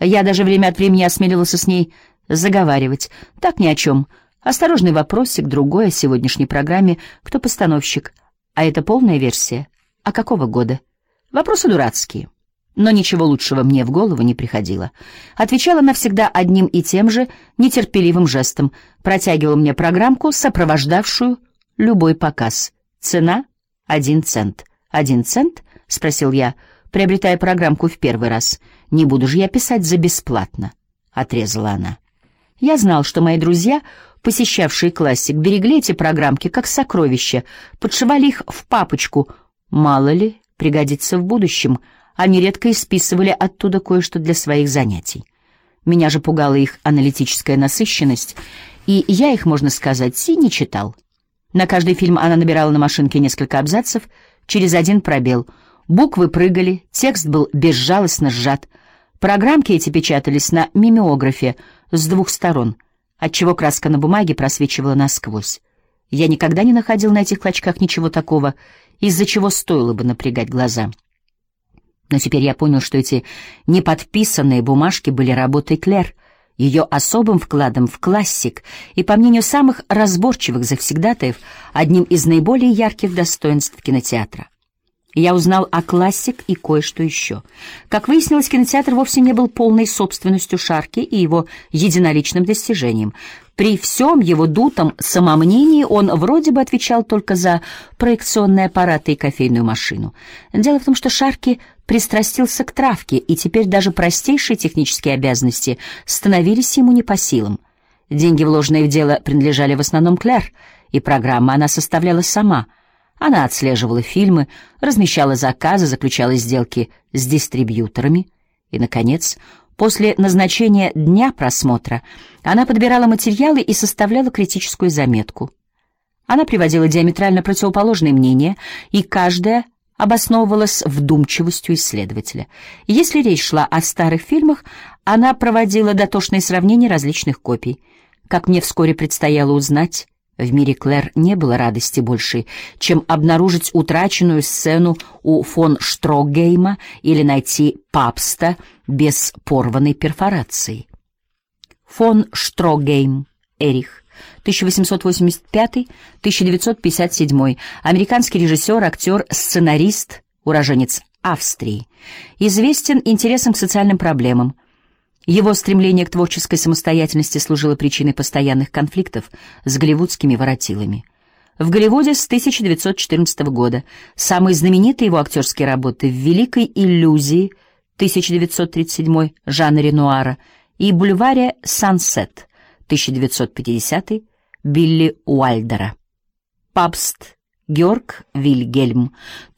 Я даже время от времени осмеливался с ней заговаривать. Так ни о чем. Осторожный вопросик, другой о сегодняшней программе. Кто постановщик? А это полная версия. А какого года? Вопросы дурацкие. Но ничего лучшего мне в голову не приходило. Отвечала она всегда одним и тем же нетерпеливым жестом. Протягивала мне программку, сопровождавшую любой показ. Цена — 1 цент. 1 цент? — спросил я, приобретая программку в первый раз. «Не буду же я писать за бесплатно», — отрезала она. Я знал, что мои друзья, посещавшие классик, берегли эти программки как сокровища, подшивали их в папочку. Мало ли, пригодится в будущем. Они редко исписывали оттуда кое-что для своих занятий. Меня же пугала их аналитическая насыщенность, и я их, можно сказать, и не читал. На каждый фильм она набирала на машинке несколько абзацев через 1 пробел. Буквы прыгали, текст был безжалостно сжат. Программки эти печатались на мимеографе с 2 сторон, отчего краска на бумаге просвечивала насквозь. Я никогда не находил на этих клочках ничего такого, из-за чего стоило бы напрягать глаза. Но теперь я понял, что эти неподписанные бумажки были работой Клэр, ее особым вкладом в классик и, по мнению самых разборчивых завсегдатаев, одним из наиболее ярких достоинств кинотеатра. Я узнал о классик и кое-что еще. Как выяснилось, кинотеатр вовсе не был полной собственностью Шарки и его единоличным достижением. При всем его дутом самомнении он вроде бы отвечал только за проекционные аппараты и кофейную машину. Дело в том, что Шарки пристрастился к травке, и теперь даже простейшие технические обязанности становились ему не по силам. Деньги, вложенные в дело, принадлежали в основном Клэр, и программы она составляла сама. Она отслеживала фильмы, размещала заказы, заключала сделки с дистрибьюторами. И, наконец, после назначения дня просмотра она подбирала материалы и составляла критическую заметку. Она приводила диаметрально противоположные мнения, и каждая обосновывалась вдумчивостью исследователя. Если речь шла о старых фильмах, она проводила дотошные сравнения различных копий. Как мне вскоре предстояло узнать, в мире Клэр не было радости большей, чем обнаружить утраченную сцену у фон Штроггейма или найти Папста без порванной перфорации. Фон Штроггейм Эрих, 1885-1957, американский режиссер, актер, сценарист, уроженец Австрии, известен интересом к социальным проблемам. Его стремление к творческой самостоятельности служило причиной постоянных конфликтов с голливудскими воротилами. В Голливуде с 1914 года самые знаменитые его актерские работы в «Великой иллюзии» 1937 Жана Ренуара и «Бульваре Сансет» 1950 Билли Уайлдера. Папст Георг Вильгельм,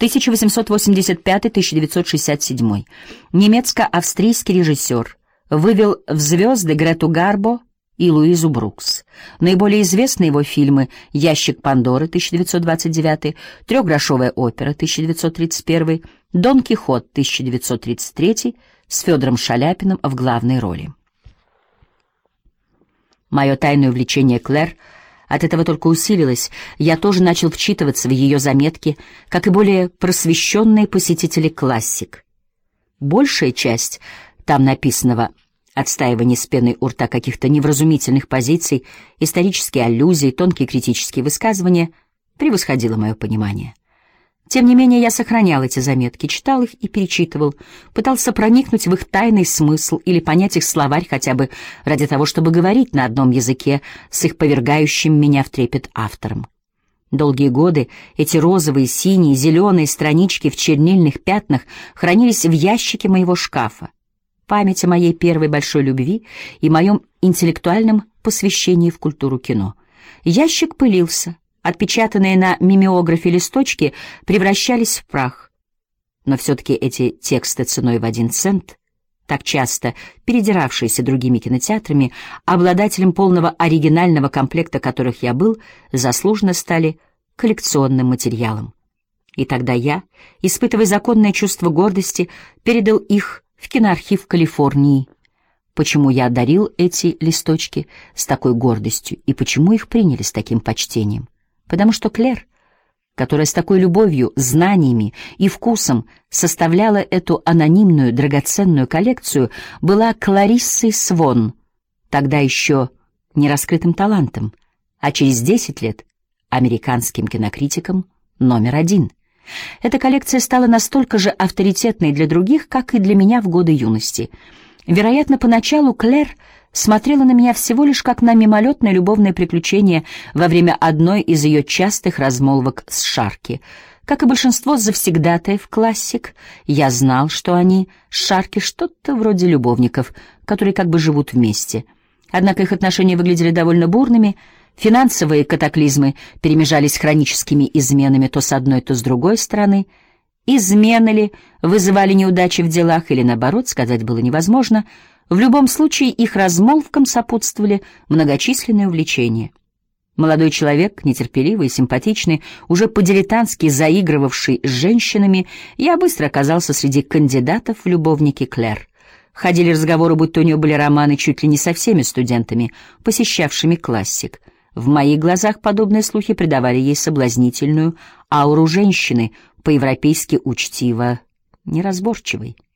1885-1967, немецко-австрийский режиссер, вывел в звезды Грету Гарбо и Луизу Брукс. Наиболее известны его фильмы «Ящик Пандоры» 1929, «Трехгрошовая опера» 1931, «Дон Кихот» 1933 с Федором Шаляпиным в главной роли. Мое тайное увлечение Клэр от этого только усилилось. Я тоже начал вчитываться в ее заметки, как и более просвещенные посетители классик. Большая часть там написанного отстаивание с пеной у рта каких-то невразумительных позиций, исторические аллюзии, тонкие критические высказывания превосходило мое понимание. Тем не менее, я сохранял эти заметки, читал их и перечитывал, пытался проникнуть в их тайный смысл или понять их словарь хотя бы ради того, чтобы говорить на одном языке с их повергающим меня в трепет автором. Долгие годы эти розовые, синие, зеленые странички в чернильных пятнах хранились в ящике моего шкафа. Память о моей первой большой любви и моем интеллектуальном посвящении в культуру кино. Ящик пылился, отпечатанные на мимеографе листочки превращались в прах. Но все-таки эти тексты ценой в 1 цент, так часто передиравшиеся другими кинотеатрами, обладателем полного оригинального комплекта которых я был, заслуженно стали коллекционным материалом. И тогда я, испытывая законное чувство гордости, передал их в киноархив Калифорнии. Почему я одарил эти листочки с такой гордостью и почему их приняли с таким почтением? Потому что Клэр которая с такой любовью, знаниями и вкусом составляла эту анонимную драгоценную коллекцию, была Клариссой Свон, тогда еще не раскрытым талантом, а через 10 лет американским кинокритиком номер 1. Эта коллекция стала настолько же авторитетной для других, как и для меня в годы юности. Вероятно, поначалу Клэр смотрела на меня всего лишь как на мимолетное любовное приключение во время одной из ее частых размолвок с Шарки. Как и большинство завсегдатаев классик, я знал, что они с Шарки что-то вроде любовников, которые как бы живут вместе. Однако их отношения выглядели довольно бурными. Финансовые катаклизмы перемежались хроническими изменами то с одной, то с другой стороны. Измены ли вызывали неудачи в делах или, наоборот, сказать было невозможно. В любом случае их размолвкам сопутствовали многочисленные увлечения. Молодой человек, нетерпеливый и симпатичный, уже по-дилетантски заигрывавший с женщинами, я быстро оказался среди кандидатов в любовники Клэр. Ходили разговоры, будто у нее были романы чуть ли не со всеми студентами, посещавшими классик. В моих глазах подобные слухи придавали ей соблазнительную ауру женщины, по-европейски учтиво неразборчивой.